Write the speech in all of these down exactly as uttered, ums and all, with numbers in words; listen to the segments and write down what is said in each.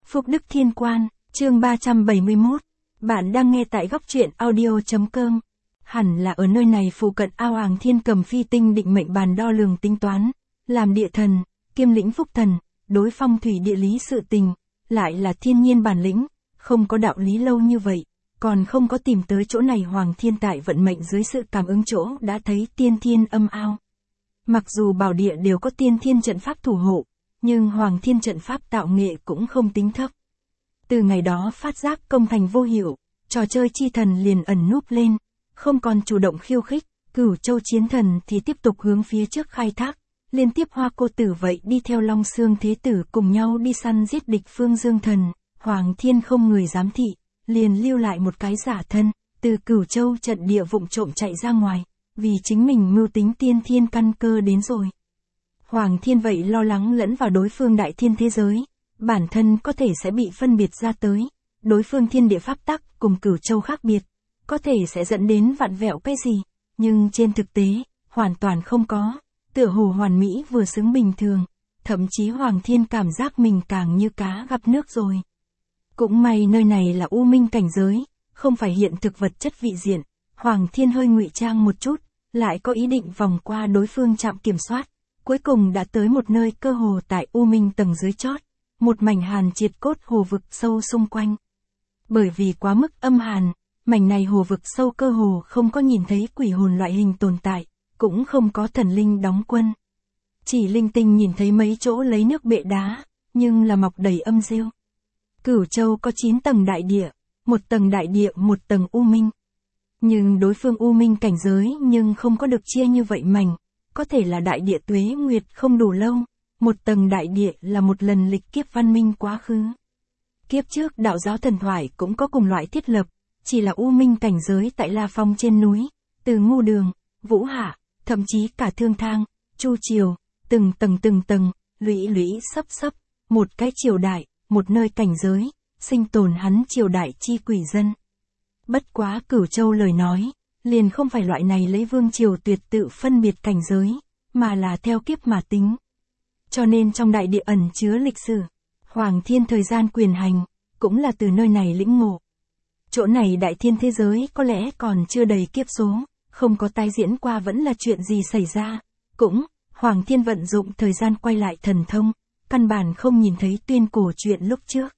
Phúc Đức Thiên Quan, chương ba trăm bảy mươi mốt. Bạn đang nghe tại góc truyện audio.com. Hẳn là ở nơi này phụ cận ao Hoàng Thiên cầm phi tinh định mệnh bàn đo lường tính toán, làm địa thần, kiêm lĩnh phúc thần, đối phong thủy địa lý sự tình, lại là thiên nhiên bản lĩnh, không có đạo lý lâu như vậy, còn không có tìm tới chỗ này. Hoàng Thiên tại vận mệnh dưới sự cảm ứng chỗ đã thấy tiên thiên âm ao. Mặc dù bảo địa đều có tiên thiên trận pháp thủ hộ, nhưng Hoàng Thiên trận pháp tạo nghệ cũng không tính thấp. Từ ngày đó phát giác công thành vô hiệu, trò chơi chi thần liền ẩn núp lên, không còn chủ động khiêu khích, Cửu Châu chiến thần thì tiếp tục hướng phía trước khai thác, liên tiếp Hoa Cô Tử vậy đi theo Long Xương Thế Tử cùng nhau đi săn giết địch phương Dương thần. Hoàng Thiên không người giám thị, liền lưu lại một cái giả thân, từ Cửu Châu trận địa vụng trộm chạy ra ngoài, vì chính mình mưu tính tiên thiên căn cơ đến rồi. Hoàng Thiên vậy lo lắng lẫn vào đối phương đại thiên thế giới, bản thân có thể sẽ bị phân biệt ra tới, đối phương thiên địa pháp tắc cùng Cửu Châu khác biệt, có thể sẽ dẫn đến vặn vẹo cái gì, nhưng trên thực tế, hoàn toàn không có, tựa hồ hoàn mỹ vừa xứng bình thường, thậm chí Hoàng Thiên cảm giác mình càng như cá gặp nước rồi. Cũng may nơi này là u minh cảnh giới, không phải hiện thực vật chất vị diện, Hoàng Thiên hơi ngụy trang một chút, lại có ý định vòng qua đối phương trạm kiểm soát, cuối cùng đã tới một nơi cơ hồ tại u minh tầng dưới chót, một mảnh hàn triệt cốt hồ vực sâu xung quanh. Bởi vì quá mức âm hàn, mảnh này hồ vực sâu cơ hồ không có nhìn thấy quỷ hồn loại hình tồn tại, cũng không có thần linh đóng quân. Chỉ linh tinh nhìn thấy mấy chỗ lấy nước bệ đá, nhưng là mọc đầy âm rêu. Cửu Châu có chín tầng đại địa, một tầng đại địa một tầng u minh. Nhưng đối phương u minh cảnh giới nhưng không có được chia như vậy mảnh, có thể là đại địa tuế nguyệt không đủ lâu, một tầng đại địa là một lần lịch kiếp văn minh quá khứ. Kiếp trước đạo giáo thần thoại cũng có cùng loại thiết lập, chỉ là u minh cảnh giới tại La Phong trên núi, từ Ngu Đường, Vũ Hạ, thậm chí cả Thương Thang, Chu Triều, từng tầng từng tầng, lũy lũy sấp sấp, một cái triều đại, một nơi cảnh giới, sinh tồn hắn triều đại chi quỷ dân. Bất quá Cửu Châu lời nói, liền không phải loại này lấy vương triều tuyệt tự phân biệt cảnh giới, mà là theo kiếp mà tính. Cho nên trong đại địa ẩn chứa lịch sử, Hoàng Thiên thời gian quyền hành, cũng là từ nơi này lĩnh ngộ. Chỗ này đại thiên thế giới có lẽ còn chưa đầy kiếp số, không có tái diễn qua vẫn là chuyện gì xảy ra. Cũng, Hoàng Thiên vận dụng thời gian quay lại thần thông, căn bản không nhìn thấy tuyên cổ chuyện lúc trước.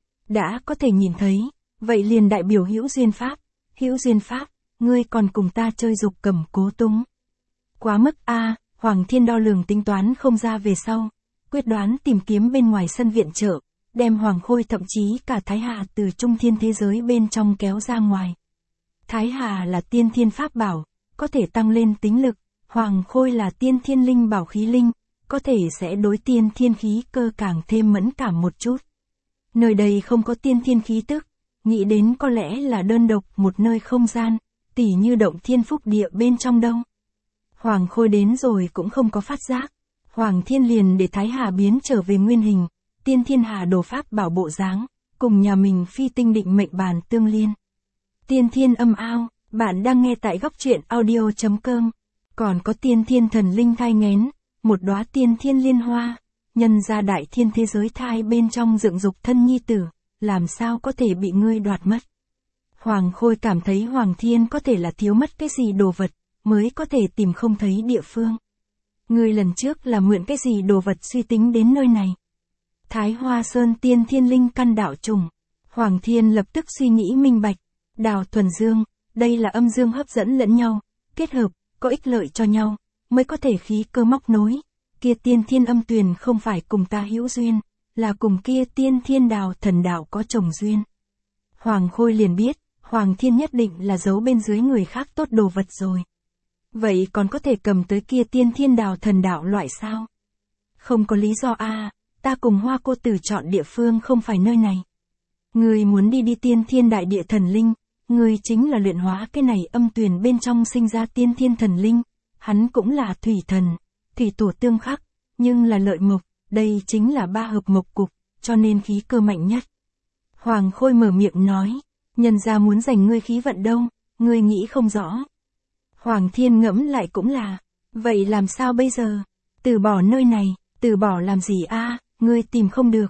Đã có thể nhìn thấy, vậy liền đại biểu hữu duyên pháp, hữu duyên pháp, ngươi còn cùng ta chơi dục cầm cố túng. Quá mức a à, Hoàng Thiên đo lường tính toán không ra về sau, quyết đoán tìm kiếm bên ngoài sân viện trợ, đem Hoàng Khôi thậm chí cả Thái Hà từ trung thiên thế giới bên trong kéo ra ngoài. Thái Hà là tiên thiên pháp bảo, có thể tăng lên tính lực, Hoàng Khôi là tiên thiên linh bảo khí linh, có thể sẽ đối tiên thiên khí cơ càng thêm mẫn cảm một chút. Nơi đây không có tiên thiên khí tức, nghĩ đến có lẽ là đơn độc một nơi không gian, tỉ như động thiên phúc địa bên trong đâu. Hoàng Khôi đến rồi cũng không có phát giác, Hoàng Thiên liền để Thái Hà biến trở về nguyên hình, tiên thiên hà đồ pháp bảo bộ dáng, cùng nhà mình phi tinh định mệnh bàn tương liên. Tiên thiên âm ao, bạn đang nghe tại góc truyện audio.com, còn có tiên thiên thần linh thai nghén, một đóa tiên thiên liên hoa, nhân ra đại thiên thế giới thai bên trong dựng dục thân nhi tử, làm sao có thể bị ngươi đoạt mất. Hoàng Khôi cảm thấy Hoàng Thiên có thể là thiếu mất cái gì đồ vật, mới có thể tìm không thấy địa phương. Ngươi lần trước là mượn cái gì đồ vật suy tính đến nơi này. Thái Hoa Sơn tiên thiên linh căn đạo trùng. Hoàng Thiên lập tức suy nghĩ minh bạch. Đào thuần dương, đây là âm dương hấp dẫn lẫn nhau, kết hợp, có ích lợi cho nhau, mới có thể khí cơ móc nối. Kia tiên thiên âm tuyền không phải cùng ta hữu duyên, là cùng kia tiên thiên đào thần đạo có chồng duyên. Hoàng Khôi liền biết, Hoàng Thiên nhất định là giấu bên dưới người khác tốt đồ vật rồi. Vậy còn có thể cầm tới kia tiên thiên đào thần đạo loại sao? Không có lý do a à, ta cùng Hoa Cô Tử chọn địa phương không phải nơi này. Người muốn đi đi tiên thiên đại địa thần linh, người chính là luyện hóa cái này âm tuyền bên trong sinh ra tiên thiên thần linh, hắn cũng là thủy thần, thủy tổ tương khắc, nhưng là lợi mộc, đây chính là ba hợp mộc cục, cho nên khí cơ mạnh nhất. Hoàng Khôi mở miệng nói, nhân gia muốn giành ngươi khí vận đâu, ngươi nghĩ không rõ. Hoàng Thiên ngẫm lại cũng là, vậy làm sao bây giờ? Từ bỏ nơi này, từ bỏ làm gì a? À, ngươi tìm không được,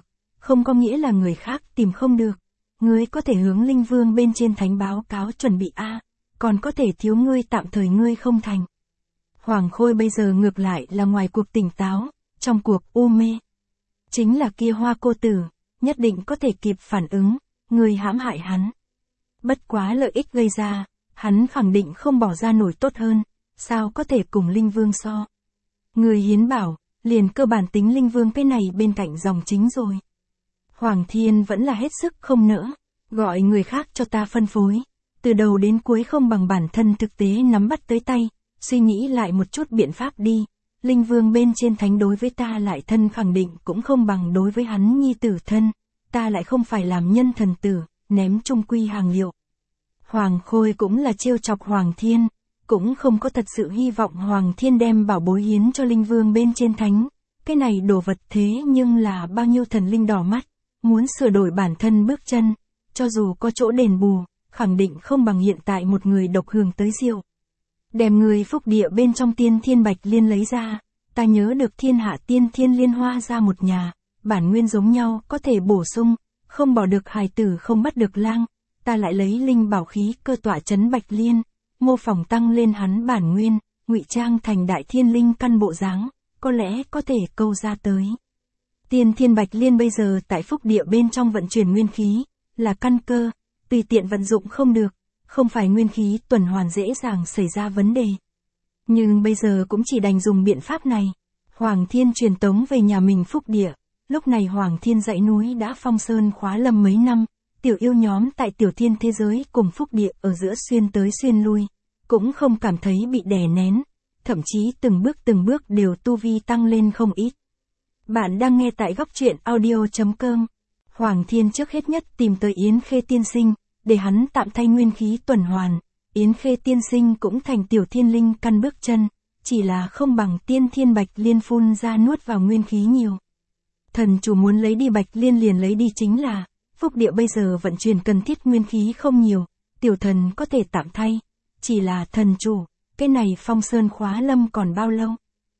không có nghĩa là người khác tìm không được. Ngươi có thể hướng linh vương bên trên thánh báo cáo chuẩn bị a, còn có thể thiếu ngươi tạm thời ngươi không thành. Hoàng Khôi bây giờ ngược lại là ngoài cuộc tỉnh táo, trong cuộc u mê. Chính là kia Hoa cô tử, nhất định có thể kịp phản ứng, ngươi hãm hại hắn. Bất quá lợi ích gây ra, hắn khẳng định không bỏ ra nổi tốt hơn, sao có thể cùng linh vương so. Người hiến bảo, liền cơ bản tính linh vương cái này bên cạnh dòng chính rồi. Hoàng Thiên vẫn là hết sức không nỡ, gọi người khác cho ta phân phối, từ đầu đến cuối không bằng bản thân thực tế nắm bắt tới tay, suy nghĩ lại một chút biện pháp đi, linh vương bên trên thánh đối với ta lại thân khẳng định cũng không bằng đối với hắn nhi tử thân, ta lại không phải làm nhân thần tử, ném trung quy hàng liệu. Hoàng Khôi cũng là trêu chọc Hoàng Thiên, cũng không có thật sự hy vọng Hoàng Thiên đem bảo bối hiến cho linh vương bên trên thánh, cái này đồ vật thế nhưng là bao nhiêu thần linh đỏ mắt, muốn sửa đổi bản thân bước chân, cho dù có chỗ đền bù, khẳng định không bằng hiện tại một người độc hưởng tới rượu. Đem người phúc địa bên trong tiên thiên bạch liên lấy ra, ta nhớ được thiên hạ tiên thiên liên hoa ra một nhà, bản nguyên giống nhau có thể bổ sung, không bỏ được hài tử không bắt được lang, ta lại lấy linh bảo khí cơ tỏa chấn bạch liên, mô phỏng tăng lên hắn bản nguyên, ngụy trang thành đại thiên linh căn bộ dáng, có lẽ có thể câu ra tới. Tiên thiên bạch liên bây giờ tại phúc địa bên trong vận chuyển nguyên khí, là căn cơ, tùy tiện vận dụng không được, không phải nguyên khí tuần hoàn dễ dàng xảy ra vấn đề. Nhưng bây giờ cũng chỉ đành dùng biện pháp này. Hoàng Thiên truyền tống về nhà mình phúc địa, lúc này Hoàng Thiên dãy núi đã phong sơn khóa lâm mấy năm, tiểu yêu nhóm tại tiểu thiên thế giới cùng phúc địa ở giữa xuyên tới xuyên lui, cũng không cảm thấy bị đè nén, thậm chí từng bước từng bước đều tu vi tăng lên không ít. Bạn đang nghe tại góc truyện audio chấm com. Hoàng Thiên trước hết nhất tìm tới Yến Khê tiên sinh, để hắn tạm thay nguyên khí tuần hoàn. Yến Khê tiên sinh cũng thành tiểu thiên linh căn bước chân, chỉ là không bằng tiên thiên bạch liên phun ra nuốt vào nguyên khí nhiều. Thần chủ muốn lấy đi bạch liên liền lấy đi chính là, phúc địa bây giờ vận chuyển cần thiết nguyên khí không nhiều, tiểu thần có thể tạm thay, chỉ là thần chủ, cái này phong sơn khóa lâm còn bao lâu?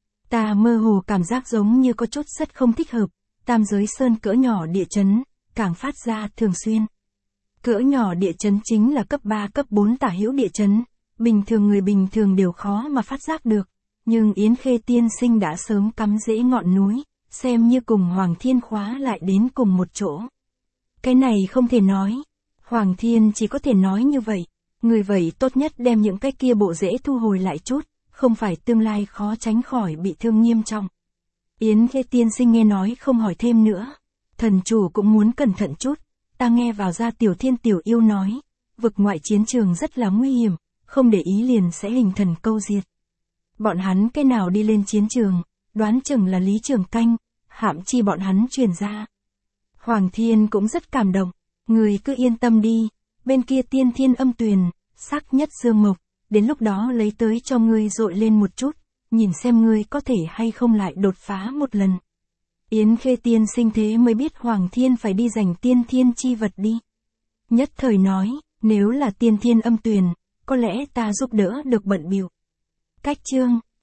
Ta mơ hồ cảm giác giống như có chút rất không thích hợp, tam giới sơn cỡ nhỏ địa chấn, càng phát ra thường xuyên. Cỡ nhỏ địa chấn chính là cấp ba cấp bốn tả hữu địa chấn, bình thường người bình thường đều khó mà phát giác được, nhưng Yến Khê tiên sinh đã sớm cắm rễ ngọn núi, xem như cùng Hoàng Thiên khóa lại đến cùng một chỗ. Cái này không thể nói, Hoàng Thiên chỉ có thể nói như vậy, người vậy tốt nhất đem những cái kia bộ rễ thu hồi lại chút, không phải tương lai khó tránh khỏi bị thương nghiêm trọng. Yến Khê tiên sinh nghe nói không hỏi thêm nữa, thần chủ cũng muốn cẩn thận chút, ta nghe vào ra tiểu thiên tiểu yêu nói, vực ngoại chiến trường rất là nguy hiểm, không để ý liền sẽ hình thần câu diệt. Bọn hắn cái nào đi lên chiến trường, đoán chừng là Lý Trường Canh, hạm chi bọn hắn truyền ra. Hoàng Thiên cũng rất cảm động, người cứ yên tâm đi, bên kia tiên thiên âm tuyền, sắc nhất dương mộc, đến lúc đó lấy tới cho ngươi dội lên một chút, nhìn xem ngươi có thể hay không lại đột phá một lần. Yến Khê tiên sinh thế mới biết Hoàng Thiên phải đi giành tiên thiên chi vật đi. Nhất thời nói, nếu là tiên thiên âm tuyền, có lẽ ta giúp đỡ được bận bịu. Cách chương